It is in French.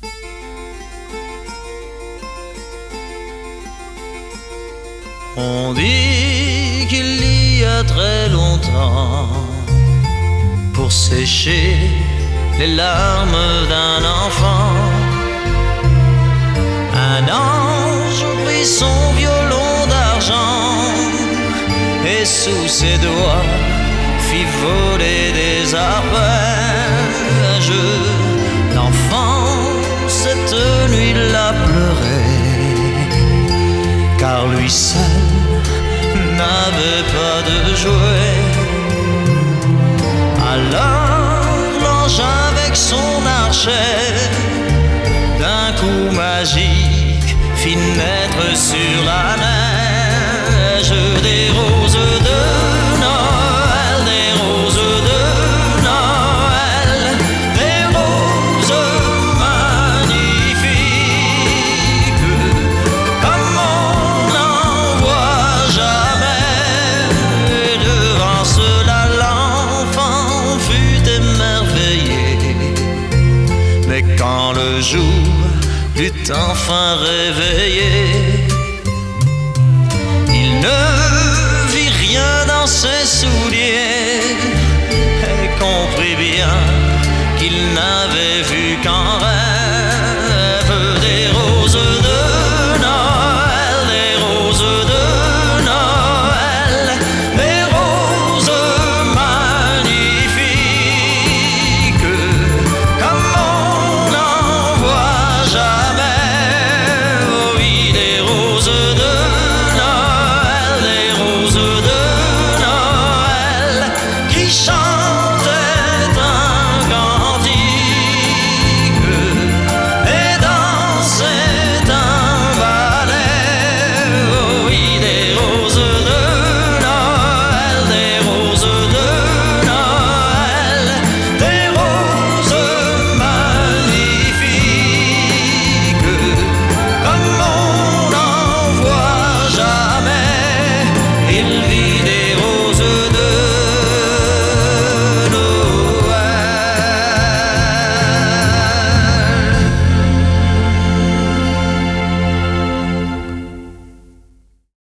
On dit qu'il y a très longtemps, pour sécher les larmes d'un enfant, un ange prit son violon d'argent et sous ses doigts fit voler des arpèges. L'enfant cette nuit-là pleurait, car lui seul n'avait pas de jouet. Alors l'ange avec son archet, d'un coup magique, fit naître sur la neige des roses de Noël, des roses de Noël, des roses magnifiques, comme on n'en voit jamais. Et devant cela l'enfant fut émerveillé. Mais quand le jour fut enfin réveillé, il ne vit rien dans ses souliers et comprit bien qu'il n'avait vu qu'en